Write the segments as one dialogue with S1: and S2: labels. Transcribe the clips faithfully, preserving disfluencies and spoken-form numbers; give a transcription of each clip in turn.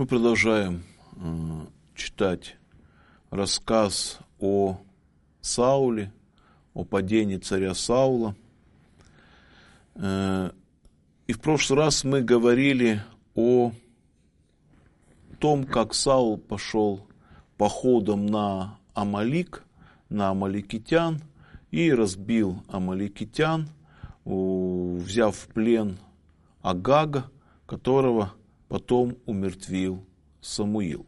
S1: продолжаем э, читать рассказ о Сауле, о падении царя Саула. Э, и в прошлый раз мы говорили о том, как Саул пошел походом на Амалик, на амаликитян, и разбил амаликитян, взяв в плен Агага, которого потом умертвил Самуил.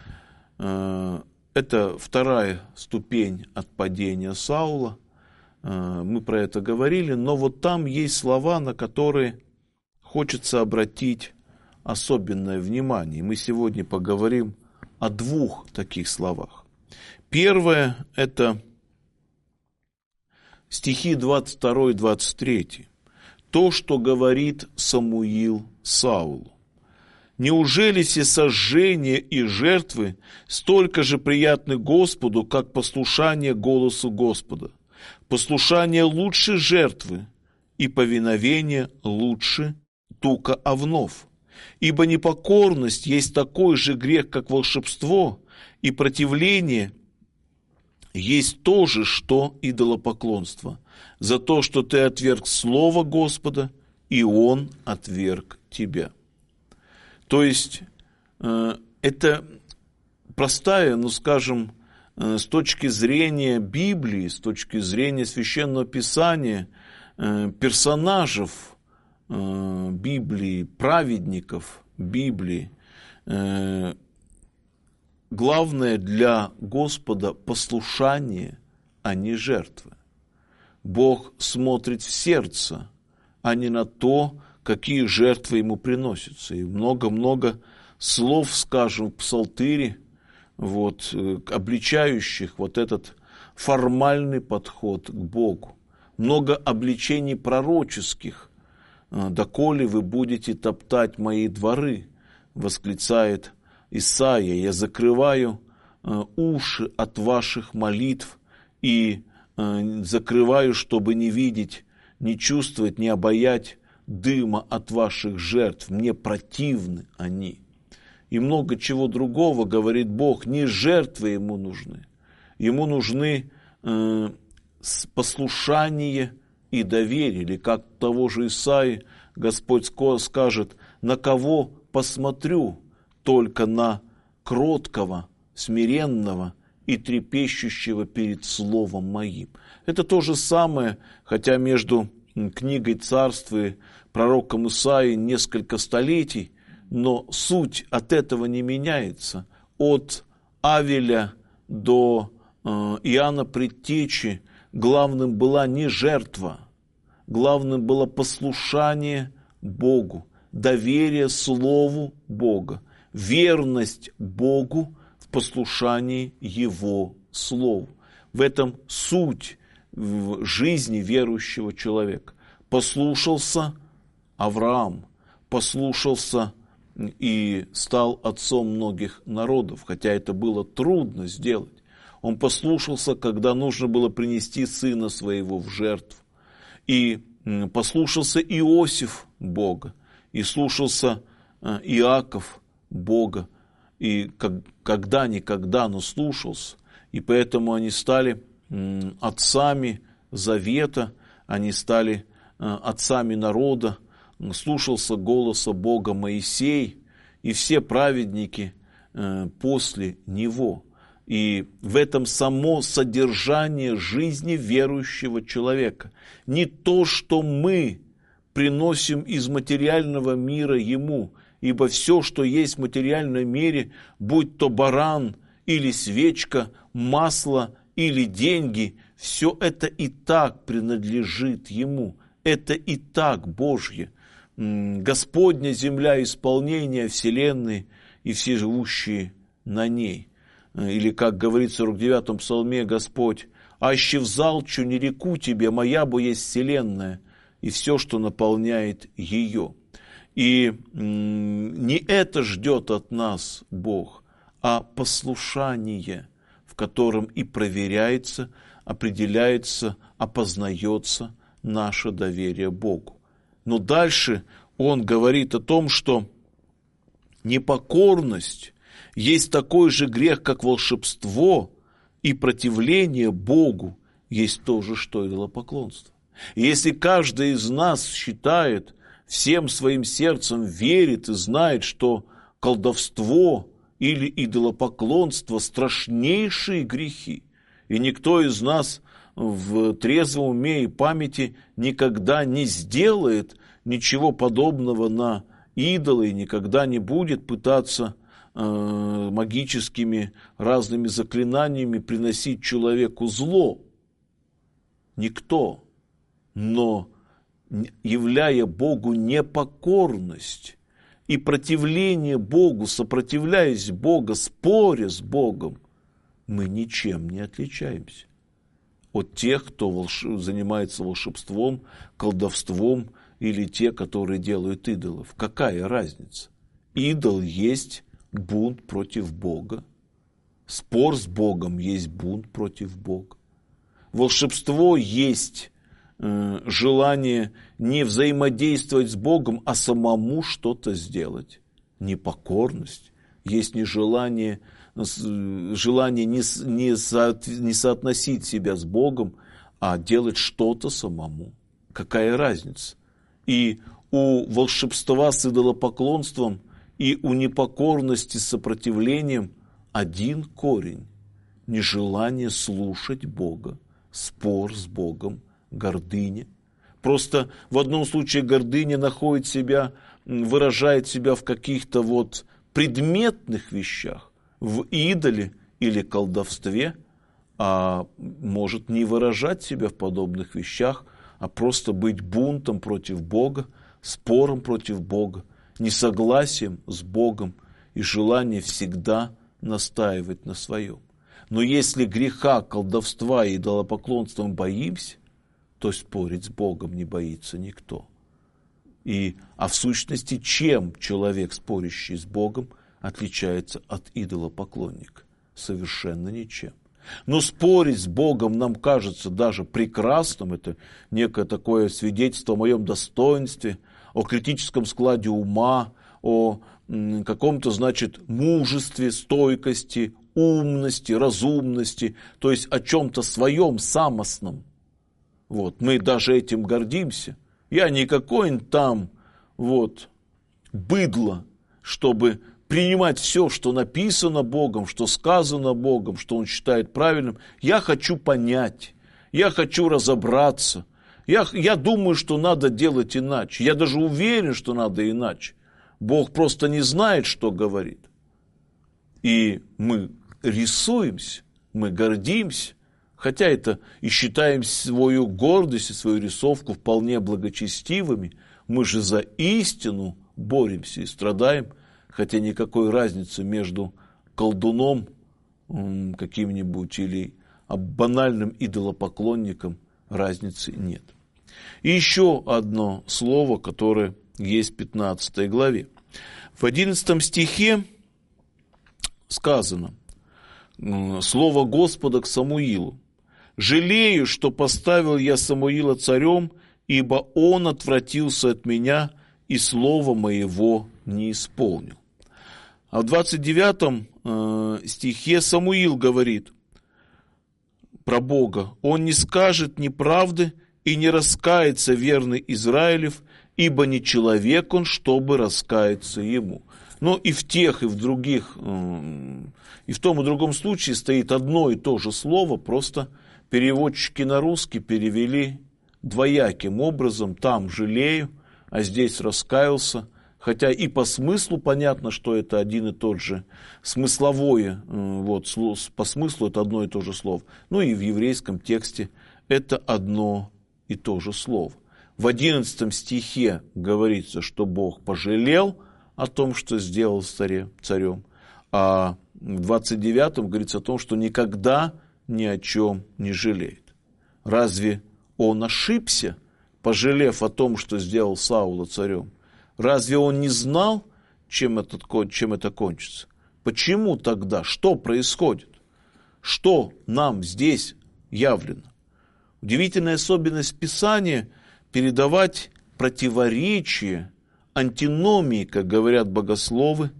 S1: Это вторая ступень от падения Саула. Мы про это говорили, но вот там есть слова, на которые хочется обратить особенное внимание. Мы сегодня поговорим о двух таких словах. Первое – это стихи двадцать два двадцать три. То, что говорит Самуил Саулу. «Неужели все сожжения и жертвы столько же приятны Господу, как послушание голосу Господа? Послушание лучше жертвы, и повиновение лучше тука овнов. Ибо непокорность есть такой же грех, как волшебство, и противление есть то же, что идолопоклонство, за то, что ты отверг слово Господа, и Он отверг тебя». То есть, э, это простая, ну скажем, э, с точки зрения Библии, с точки зрения Священного Писания, э, персонажей э, Библии, праведников Библии, э, главное для Господа послушание, а не жертвы. Бог смотрит в сердце, а не на то, какие жертвы ему приносятся. И много-много слов, скажем, в Псалтире, вот, обличающих вот этот формальный подход к Богу. Много обличений пророческих. «Доколе вы будете топтать мои дворы», восклицает Исаия, «я закрываю уши от ваших молитв и закрываю, чтобы не видеть, не чувствовать, не обаять дыма от ваших жертв, мне противны они». И много чего другого говорит Бог, не жертвы ему нужны, ему нужны э, послушание и доверие, или как того же Исаии Господь скажет: «На кого посмотрю? Только на кроткого, смиренного и трепещущего перед словом моим». Это то же самое, хотя между книгой Царств и пророком Исаии несколько столетий, но суть от этого не меняется. От Авеля до э, Иоанна Предтечи главным была не жертва, главным было послушание Богу, доверие Слову Бога, верность Богу в послушании Его Слову. В этом суть в жизни верующего человека. Послушался Авраам, послушался и стал отцом многих народов, хотя это было трудно сделать. Он послушался, когда нужно было принести сына своего в жертву. И послушался Иосиф Бога, и слушался Иаков Бога, и когда-никогда, но слушался. И поэтому они стали отцами завета, они стали отцами народа, слушался голоса Бога Моисей и все праведники после него. И в этом само содержание жизни верующего человека. Не то, что мы приносим из материального мира ему, ибо все, что есть в материальном мире, будь то баран или свечка, масло или деньги, все это и так принадлежит ему. Это и так Божье. Господня земля, исполнение вселенной и все живущие на ней. Или, как говорит в сорок девятом псалме Господь: «Аще взалчу не реку тебе, моя бо есть вселенная, и все, что наполняет ее». И не это ждет от нас Бог, а послушание, в котором и проверяется, определяется, опознается наше доверие Богу. Но дальше он говорит о том, что Непокорность есть такой же грех, как волшебство, и противление Богу есть то же, что идолопоклонство. И если каждый из нас считает, всем своим сердцем верит и знает, что колдовство или идолопоклонство – страшнейшие грехи, и никто из нас в трезвом уме и памяти никогда не сделает ничего подобного на идола и никогда не будет пытаться э, магическими разными заклинаниями приносить человеку зло. Никто. Но являя Богу непокорность и противление Богу, сопротивляясь Богу, споря с Богом, мы ничем не отличаемся от тех, кто волш... занимается волшебством, колдовством или те, которые делают идолов. Какая разница? Идол есть бунт против Бога. Спор с Богом есть бунт против Бога. Волшебство есть э, желание не взаимодействовать с Богом, а самому что-то сделать. Непокорность есть нежелание, желание не, не, со, не соотносить себя с Богом, а делать что-то самому. Какая разница? И у волшебства с идолопоклонством, и у непокорности с сопротивлением один корень – нежелание слушать Бога, спор с Богом, гордыня. Просто в одном случае гордыня находит себя, выражает себя в каких-то вот предметных вещах, в идоле или колдовстве, а может не выражать себя в подобных вещах, а просто быть бунтом против Бога, спором против Бога, несогласием с Богом и желание всегда настаивать на своем. Но если греха, колдовства и идолопоклонства мы боимся, то спорить с Богом не боится никто. И, а в сущности, чем человек, спорящий с Богом, отличается от идолопоклонника? Совершенно ничем. Но спорить с Богом нам кажется даже прекрасным, это некое такое свидетельство о моем достоинстве, о критическом складе ума, о м, каком-то, значит, мужестве, стойкости, умности, разумности, то есть о чем-то своем самостном. Вот, мы даже этим гордимся. Я не какой-нибудь там вот, быдло, чтобы принимать все, что написано Богом, что сказано Богом, что Он считает правильным. Я хочу понять, я хочу разобраться. Я, я думаю, что надо делать иначе. Я даже уверен, что надо иначе. Бог просто не знает, что говорит. И мы рисуемся, мы гордимся, хотя это и считаем свою гордость и свою рисовку вполне благочестивыми. Мы же за истину боремся и страдаем, хотя никакой разницы между колдуном каким-нибудь или банальным идолопоклонником разницы нет. И еще одно слово, которое есть в пятнадцатой главе. В одиннадцатом стихе сказано слово Господа к Самуилу. «Жалею, что поставил я Самуила царем, ибо он отвратился от меня и слова моего не исполнил». А в двадцать девятом стихе Самуил говорит про Бога. «Он не скажет неправды и не раскается верный Израилев, ибо не человек он, чтобы раскаяться ему». Но и в тех, и в других, и в том и другом случае стоит одно и то же слово, просто переводчики на русский перевели двояким образом. Там жалею, а здесь раскаялся. Хотя и по смыслу понятно, что это один и тот же смысловое, вот, по смыслу это одно и то же слово. Ну и в еврейском тексте это одно и то же слово. В одиннадцатом стихе говорится, что Бог пожалел о том, что сделал царем, а в двадцать девятом говорится о том, что никогда ни о чем не жалеет. Разве он ошибся, пожалев о том, что сделал Саула царем? Разве он не знал, чем это, чем это кончится? Почему тогда? Что происходит? Что нам здесь явлено? Удивительная особенность Писания – передавать противоречия, антиномии, как говорят богословы,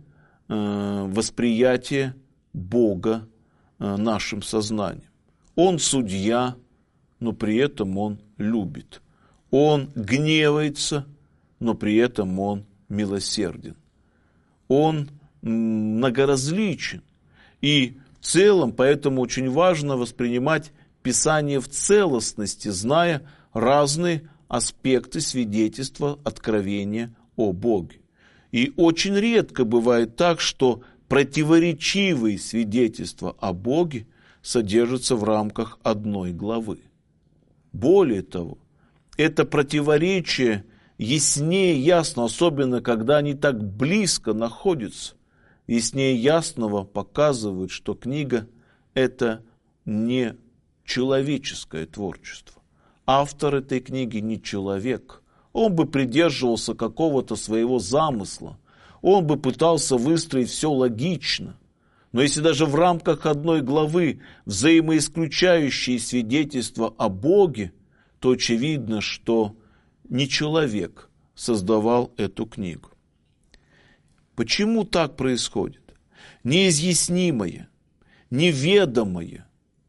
S1: восприятие Бога нашим сознанием. Он судья, но при этом он любит. Он гневается, но при этом он милосерден. Он многоразличен. И в целом, поэтому очень важно воспринимать Писание в целостности, зная разные аспекты свидетельства, откровения о Боге. И очень редко бывает так, что противоречивые свидетельства о Боге содержатся в рамках одной главы. Более того, это противоречие яснее ясно, особенно когда они так близко находятся, яснее ясного показывают, что книга – это не человеческое творчество. Автор этой книги не человек. Он бы придерживался какого-то своего замысла, он бы пытался выстроить все логично. Но если даже в рамках одной главы взаимоисключающие свидетельства о Боге, то очевидно, что не человек создавал эту книгу. Почему так происходит? Неизъяснимое, неведомое,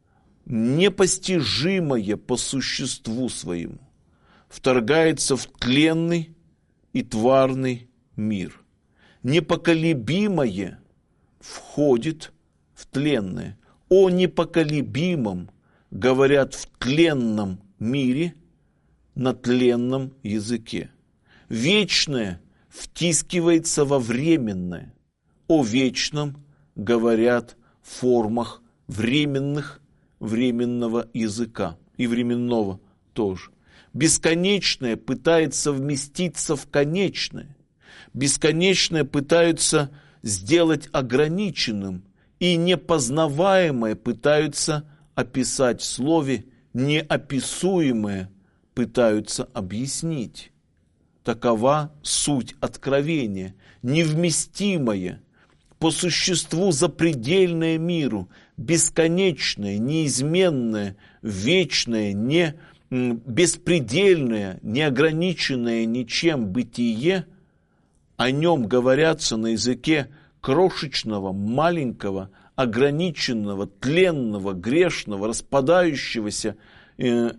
S1: непостижимое по существу своему вторгается в тленный и тварный мир. Непоколебимое входит в тленное. О непоколебимом говорят в тленном мире на тленном языке. Вечное втискивается во временное. О вечном говорят в формах временных, временного языка и временного тоже. Бесконечное пытается вместиться в конечное. Бесконечное пытаются сделать ограниченным, и непознаваемое пытаются описать в слове, неописуемое пытаются объяснить. Такова суть откровения, невместимое, по существу запредельное миру, бесконечное, неизменное, вечное, не, беспредельное, неограниченное ничем бытие, о нем говорятся на языке крошечного, маленького, ограниченного, тленного, грешного, распадающегося э,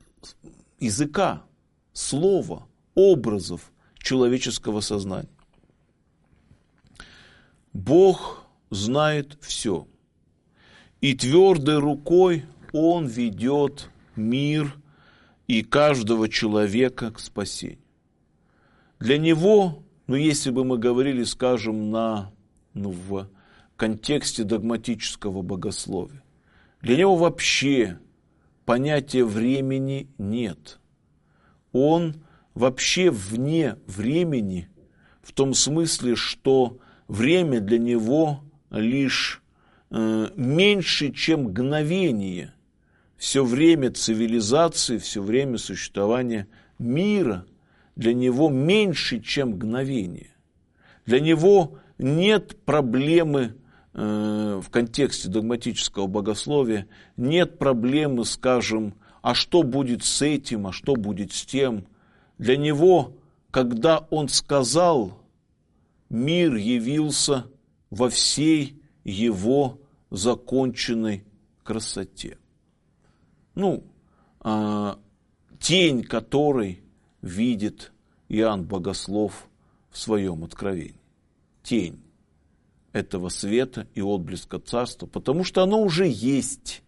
S1: языка, слова, образов человеческого сознания. Бог знает все, и твердой рукой Он ведет мир и каждого человека к спасению. Для Него, ну если бы мы говорили, скажем, на, ну, в контексте догматического богословия, для Него вообще понятия времени нет. Он вообще вне времени, в том смысле, что время для Него лишь э, меньше, чем мгновение. Все время цивилизации, все время существования мира для Него меньше, чем мгновение. Для Него нет проблемы э, в контексте догматического богословия, нет проблемы, скажем, а что будет с этим, а что будет с тем. Для Него, когда Он сказал, мир явился во всей его законченной красоте. Ну, э, тень которой видит Иоанн Богослов в своем откровении. Тень этого света и отблеска царства, потому что оно уже есть.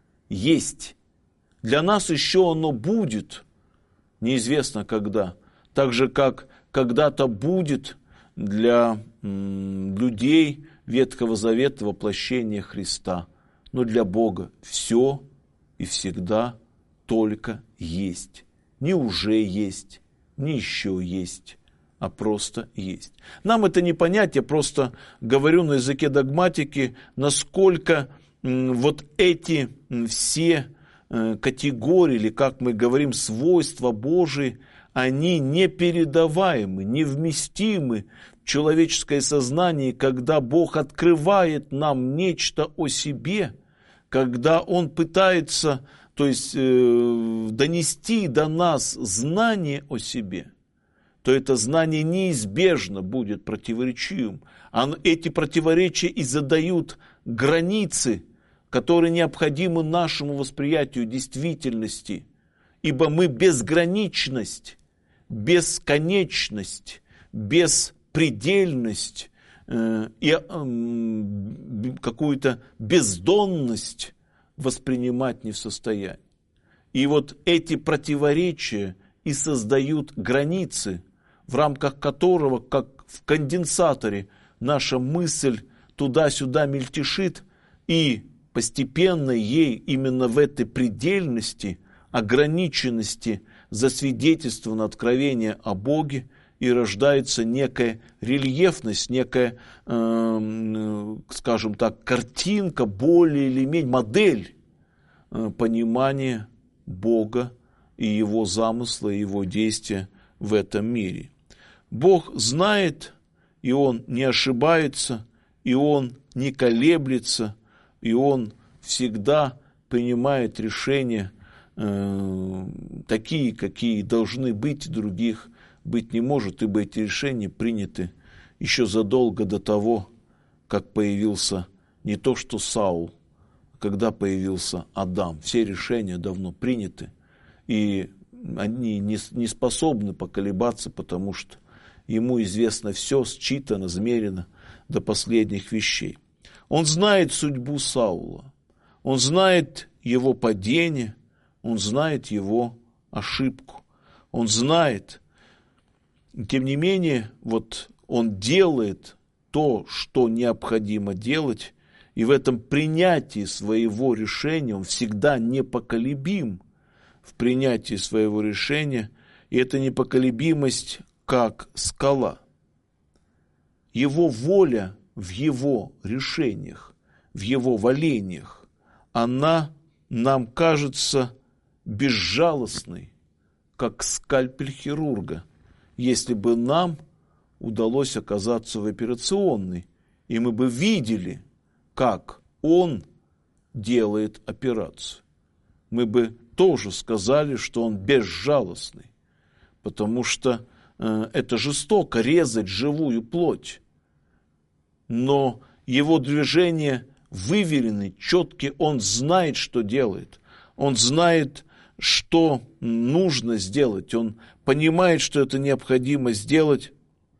S1: Есть. Для нас еще оно будет, неизвестно когда, так же, как когда-то будет для м, людей Ветхого Завета воплощение Христа. Но для Бога все и всегда только есть. Не уже есть, не еще есть, а просто есть. Нам это не понять, я просто говорю на языке догматики, насколько м, вот эти м, все э, категории, или как мы говорим, свойства Божии, они непередаваемы, невместимы в человеческое сознание, когда Бог открывает нам нечто о себе, когда Он пытается, то есть, э, донести до нас знание о себе, то это знание неизбежно будет противоречивым. А эти противоречия и задают границы, которые необходимы нашему восприятию действительности. Ибо мы безграничность, бесконечность, беспредельность э, и э, какую-то бездонность воспринимать не в состоянии. И вот эти противоречия и создают границы, в рамках которого, как в конденсаторе, наша мысль туда-сюда мельтешит, и постепенно ей именно в этой предельности, ограниченности засвидетельствовано откровение о Боге, и рождается некая рельефность, некая, э, скажем так, картинка, более или менее, модель э, понимания Бога и Его замысла, и Его действия в этом мире. Бог знает, и Он не ошибается, и Он не колеблется, и Он всегда принимает решения э, такие, какие должны быть, других быть не может, ибо эти решения приняты еще задолго до того, как появился не то что Саул, когда появился Адам. Все решения давно приняты, и они не, не способны поколебаться, потому что ему известно все, считано, измерено до последних вещей. Он знает судьбу Саула, он знает его падение, он знает его ошибку, он знает. Тем не менее, вот он делает то, что необходимо делать, и в этом принятии своего решения он всегда непоколебим в принятии своего решения, и эта непоколебимость как скала. Его воля в его решениях, в его волениях, она нам кажется безжалостной, как скальпель хирурга, если бы нам удалось оказаться в операционной, и мы бы видели, как он делает операцию. Мы бы тоже сказали, что он безжалостный, потому что э, это жестоко резать живую плоть. Но его движения выверены, четкие, он знает, что делает. Он знает, что нужно сделать, он понимает, что это необходимо сделать,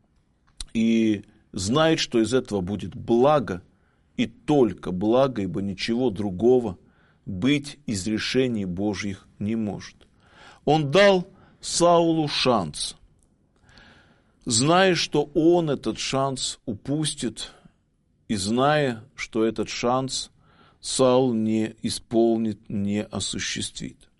S1: и знает, что из этого будет благо, и только благо, ибо ничего другого быть из решений Божьих не может. Он дал Саулу шанс, зная, что он этот шанс упустит, и зная, что этот шанс Саул не исполнит, не осуществит.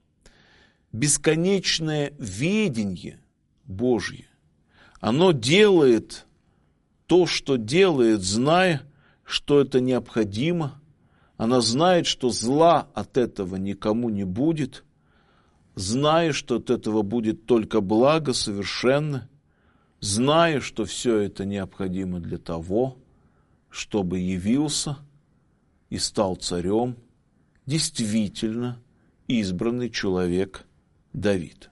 S1: Бесконечное ведение Божье, оно делает то, что делает, зная, что это необходимо. Она знает, что зла от этого никому не будет, зная, что от этого будет только благо совершенно, зная, что все это необходимо для того, чтобы явился и стал царем действительно избранный человек Давид.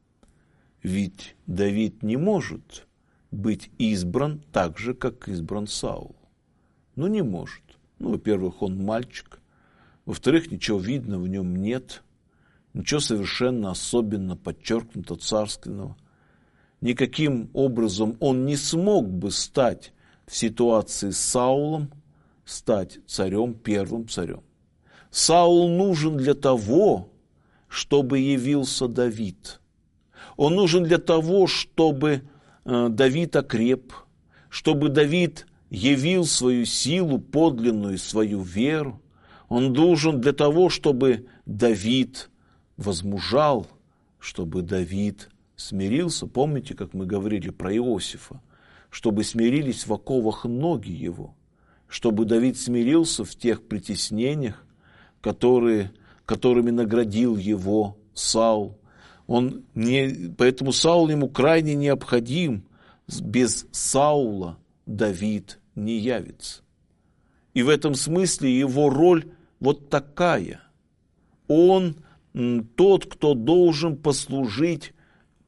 S1: Ведь Давид не может быть избран так же, как избран Саул. Ну, не может. Ну, во-первых, он мальчик. Во-вторых, ничего видно в нем нет. Ничего совершенно особенно подчеркнуто царственного. Никаким образом он не смог бы стать в ситуации с Саулом, стать царем, первым царем. Саул нужен для того, чтобы явился Давид. Он нужен для того, чтобы э, Давид окреп, чтобы Давид явил свою силу, подлинную свою веру. Он нужен для того, чтобы Давид возмужал, чтобы Давид смирился. Помните, как мы говорили про Иосифа? Чтобы смирились в оковах ноги его. Чтобы Давид смирился в тех притеснениях, которые, которыми наградил его Саул. Он не, поэтому Саул ему крайне необходим. Без Саула Давид не явится. И в этом смысле его роль вот такая. Он тот, кто должен послужить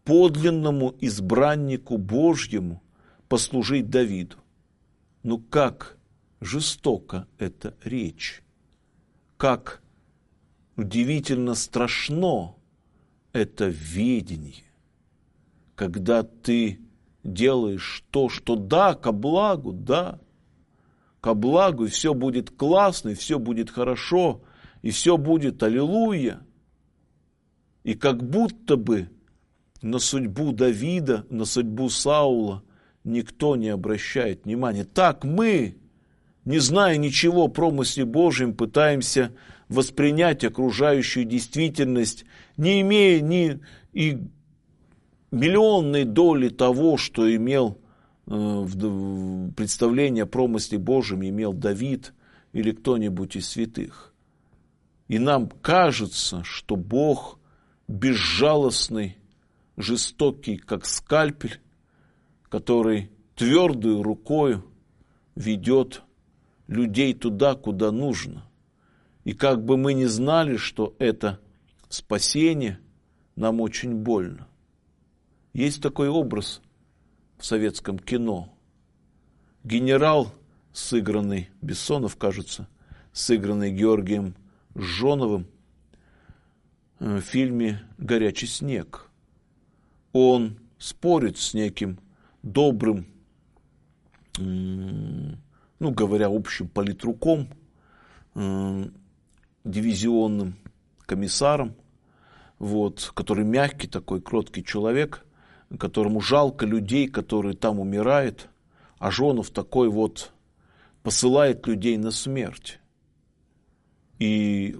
S1: подлинному избраннику Божьему послужить Давиду. Ну как жестоко эта речь, как удивительно страшно это ведение, когда ты делаешь то, что да, ко благу, да, ко благу, и все будет классно, и все будет хорошо, и все будет аллилуйя. И как будто бы на судьбу Давида, на судьбу Саула никто не обращает внимания. Так мы, не зная ничего о промысле Божьем, пытаемся воспринять окружающую действительность, не имея ни и миллионной доли того, что имел э, в представление о промысле Божьем, имел Давид или кто-нибудь из святых. И нам кажется, что Бог безжалостный, жестокий, как скальпель, который твердой рукой ведет людей туда, куда нужно. И как бы мы ни знали, что это спасение, нам очень больно. Есть такой образ в советском кино. Генерал, сыгранный, Бессонов, кажется, сыгранный Георгием Жжоновым в фильме «Горячий снег». Он спорит с неким добрым, ну, говоря общим, политруком, дивизионным комиссаром, вот, который мягкий такой, кроткий человек, которому жалко людей, которые там умирают, а Жонов такой вот посылает людей на смерть. И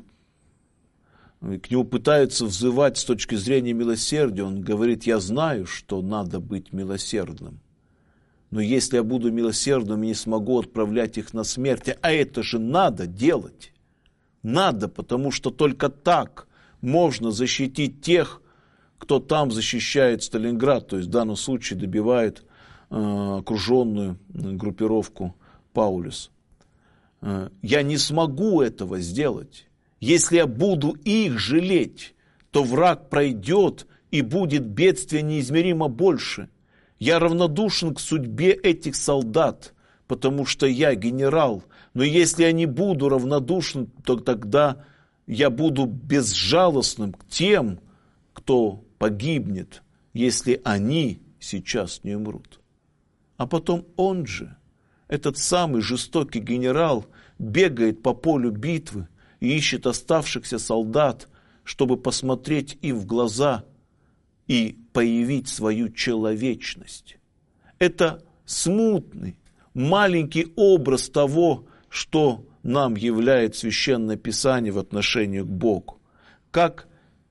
S1: к нему пытаются взывать с точки зрения милосердия. Он говорит: я знаю, что надо быть милосердным, но если я буду милосердным, я не смогу отправлять их на смерть. А это же надо делать. Надо, потому что только так можно защитить тех, кто там защищает Сталинград, то есть в данном случае добивает э, окруженную группировку Паулюс. Э, я не смогу этого сделать. Если я буду их жалеть, то враг пройдет, и будет бедствие неизмеримо больше. Я равнодушен к судьбе этих солдат, потому что я генерал. Но если я не буду равнодушен, то тогда я буду безжалостным к тем, кто погибнет, если они сейчас не умрут. А потом он же, этот самый жестокий генерал, бегает по полю битвы и ищет оставшихся солдат, чтобы посмотреть им в глаза и появить свою человечность. Это смутный, маленький образ того, что нам является Священное Писание в отношении к Богу. Как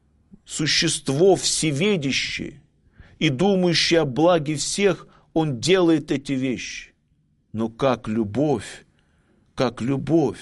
S1: существо всеведящее и думающее о благе всех, Он делает эти вещи. Но как любовь, как любовь,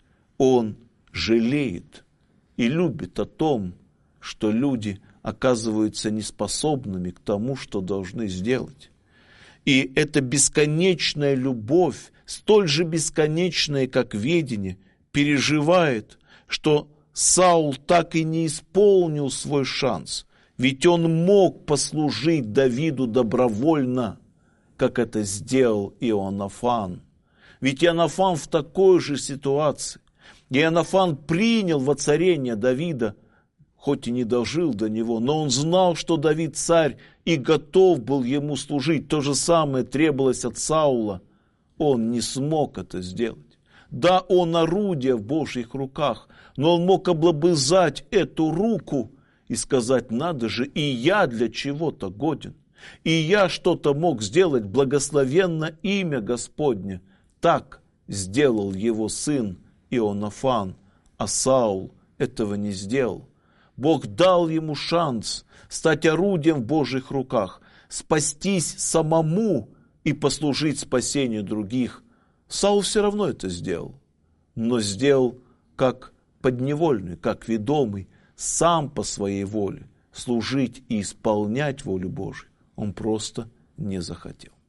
S1: Он жалеет и любит о том, что люди оказываются неспособными к тому, что должны сделать. И эта бесконечная любовь, столь же бесконечная, как ведение, переживает, что Саул так и не исполнил свой шанс, ведь он мог послужить Давиду добровольно, как это сделал Иоаннафан. Ведь Иоаннафан в такой же ситуации. Иоаннафан принял воцарение Давида, хоть и не дожил до него, но он знал, что Давид царь, и готов был ему служить. То же самое требовалось от Саула. Он не смог это сделать. Да, он орудие в Божьих руках, но он мог облобызать эту руку и сказать: надо же, и я для чего-то годен. И я что-то мог сделать, благословенно имя Господне. Так сделал его сын Иоаннафан, а Саул этого не сделал. Бог дал ему шанс стать орудием в Божьих руках, спастись самому и послужить спасению других. Саул все равно это сделал, но сделал как подневольный, как ведомый, сам по своей воле служить и исполнять волю Божию он просто не захотел.